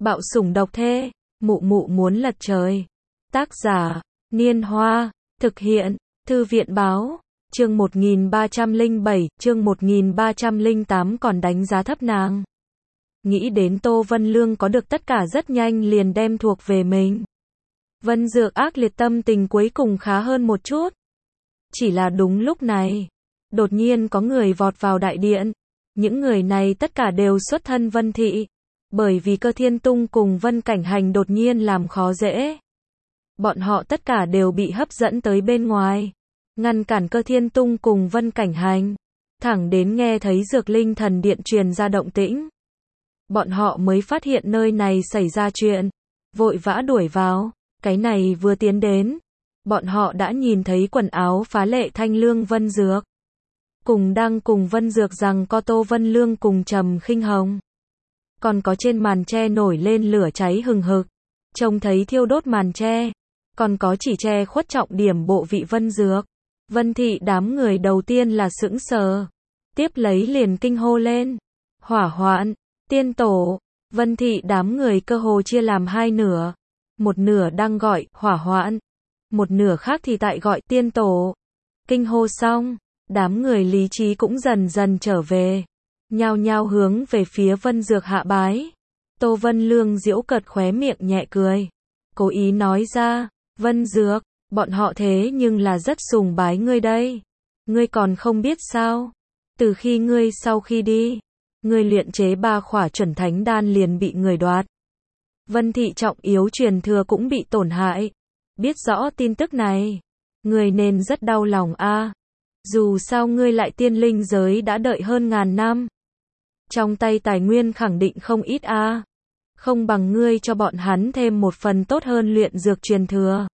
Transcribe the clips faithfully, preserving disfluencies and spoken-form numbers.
Bạo sủng độc thê, mụ mụ muốn lật trời. Tác giả, Niên Hoa, thực hiện, Thư viện báo, chương một nghìn ba trăm lẻ bảy, chương một nghìn ba trăm lẻ tám còn đánh giá thấp nàng. Nghĩ đến Tô Vân Lương có được tất cả rất nhanh liền đem thuộc về mình. Vân Dược ác liệt tâm tình cuối cùng khá hơn một chút. Chỉ là đúng lúc này, đột nhiên có người vọt vào đại điện. Những người này tất cả đều xuất thân Vân Thị. Bởi vì Cơ Thiên Tung cùng Vân Cảnh Hành đột nhiên làm khó dễ. Bọn họ tất cả đều bị hấp dẫn tới bên ngoài. Ngăn cản Cơ Thiên Tung cùng Vân Cảnh Hành. Thẳng đến nghe thấy Dược Linh Thần Điện truyền ra động tĩnh. Bọn họ mới phát hiện nơi này xảy ra chuyện. Vội vã đuổi vào. Cái này vừa tiến đến. Bọn họ đã nhìn thấy quần áo phá lệ thanh lương Vân Dược. Cùng đang cùng Vân Dược rằng có Tô Vân Lương cùng Trầm Khinh Hồng. Còn có trên màn tre nổi lên lửa cháy hừng hực. Trông thấy thiêu đốt màn tre. Còn có chỉ che khuất trọng điểm bộ vị Vân Dược. Vân Thị đám người đầu tiên là sững sờ. Tiếp lấy liền kinh hô lên. Hỏa hoạn, tiên tổ. Vân Thị đám người cơ hồ chia làm hai nửa. Một nửa đang gọi hỏa hoạn. Một nửa khác thì tại gọi tiên tổ. Kinh hô xong, đám người lý trí cũng dần dần trở về. Nhao nhao hướng về phía Vân Dược hạ bái. Tô Vân Lương giễu cợt khóe miệng nhẹ cười. Cố ý nói ra, Vân Dược, bọn họ thế nhưng là rất sùng bái ngươi đây. Ngươi còn không biết sao? Từ khi ngươi sau khi đi, ngươi luyện chế ba khỏa chuẩn thánh đan liền bị người đoạt. Vân Thị trọng yếu truyền thừa cũng bị tổn hại. Biết rõ tin tức này, ngươi nên rất đau lòng a. À. Dù sao ngươi lại tiên linh giới đã đợi hơn ngàn năm. Trong tay tài nguyên khẳng định không ít a. À. Không bằng ngươi cho bọn hắn thêm một phần tốt hơn luyện dược truyền thừa.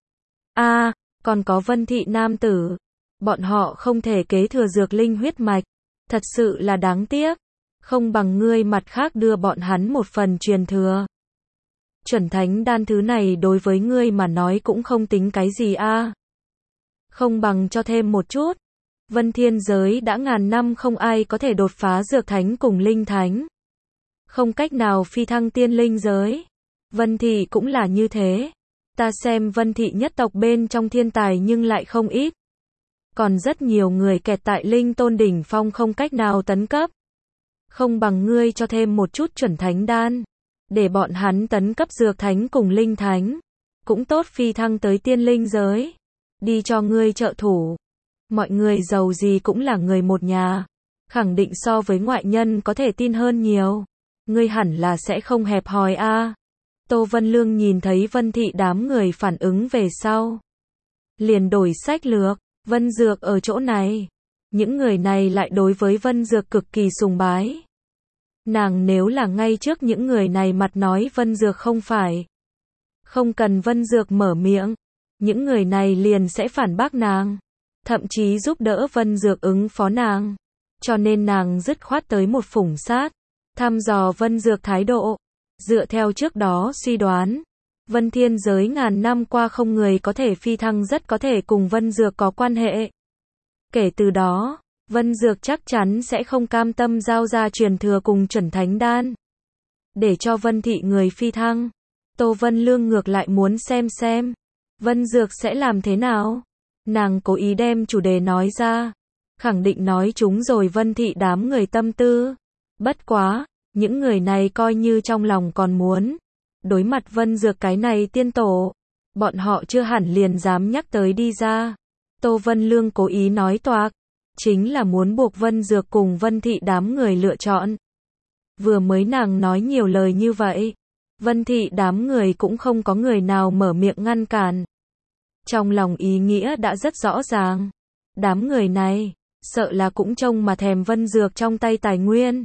A, à, còn có Vân Thị nam tử. Bọn họ không thể kế thừa dược linh huyết mạch. Thật sự là đáng tiếc. Không bằng ngươi mặt khác đưa bọn hắn một phần truyền thừa. Chuẩn thánh đan thứ này đối với ngươi mà nói cũng không tính cái gì a. À. Không bằng cho thêm một chút. Vân Thiên giới đã ngàn năm không ai có thể đột phá dược thánh cùng linh thánh. Không cách nào phi thăng tiên linh giới. Vân Thị cũng là như thế. Ta xem Vân Thị nhất tộc bên trong thiên tài nhưng lại không ít. Còn rất nhiều người kẹt tại linh tôn đỉnh phong không cách nào tấn cấp. Không bằng ngươi cho thêm một chút chuẩn thánh đan. Để bọn hắn tấn cấp dược thánh cùng linh thánh. Cũng tốt phi thăng tới tiên linh giới. Đi cho ngươi trợ thủ. Mọi người giàu gì cũng là người một nhà. Khẳng định so với ngoại nhân có thể tin hơn nhiều. Ngươi hẳn là sẽ không hẹp hòi a. À. Tô Vân Lương nhìn thấy Vân Thị đám người phản ứng về sau. Liền đổi sách lược. Vân Dược ở chỗ này. Những người này lại đối với Vân Dược cực kỳ sùng bái. Nàng nếu là ngay trước những người này mặt nói Vân Dược không phải. Không cần Vân Dược mở miệng. Những người này liền sẽ phản bác nàng. Thậm chí giúp đỡ Vân Dược ứng phó nàng. Cho nên nàng dứt khoát tới một phủng sát. Thăm dò Vân Dược thái độ. Dựa theo trước đó suy đoán. Vân Thiên giới ngàn năm qua không người có thể phi thăng rất có thể cùng Vân Dược có quan hệ. Kể từ đó, Vân Dược chắc chắn sẽ không cam tâm giao ra truyền thừa cùng chuẩn thánh đan. Để cho Vân Thị người phi thăng. Tô Vân Lương ngược lại muốn xem xem. Vân Dược sẽ làm thế nào? Nàng cố ý đem chủ đề nói ra. Khẳng định nói chúng rồi Vân Thị đám người tâm tư. Bất quá, những người này coi như trong lòng còn muốn. Đối mặt Vân Dược cái này tiên tổ. Bọn họ chưa hẳn liền dám nhắc tới đi ra. Tô Vân Lương cố ý nói toạc. Chính là muốn buộc Vân Dược cùng Vân Thị đám người lựa chọn. Vừa mới nàng nói nhiều lời như vậy. Vân Thị đám người cũng không có người nào mở miệng ngăn cản. Trong lòng ý nghĩa đã rất rõ ràng. Đám người này, sợ là cũng trông mà thèm Vân Dược trong tay tài nguyên.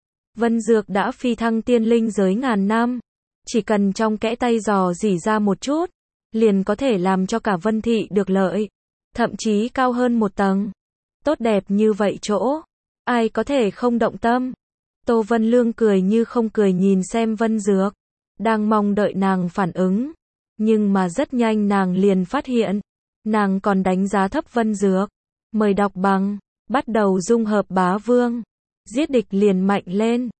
Vân Dược đã phi thăng tiên linh giới ngàn năm. Chỉ cần trong kẽ tay dò dỉ ra một chút, liền có thể làm cho cả Vân Thị được lợi. Thậm chí cao hơn một tầng. Tốt đẹp như vậy chỗ. Ai có thể không động tâm. Tô Vân Lương cười như không cười nhìn xem Vân Dược. Đang mong đợi nàng phản ứng. Nhưng mà rất nhanh nàng liền phát hiện. Nàng còn đánh giá thấp Vân Dược. Mời đọc bằng. Bắt đầu dung hợp bá vương. Giết địch liền mạnh lên.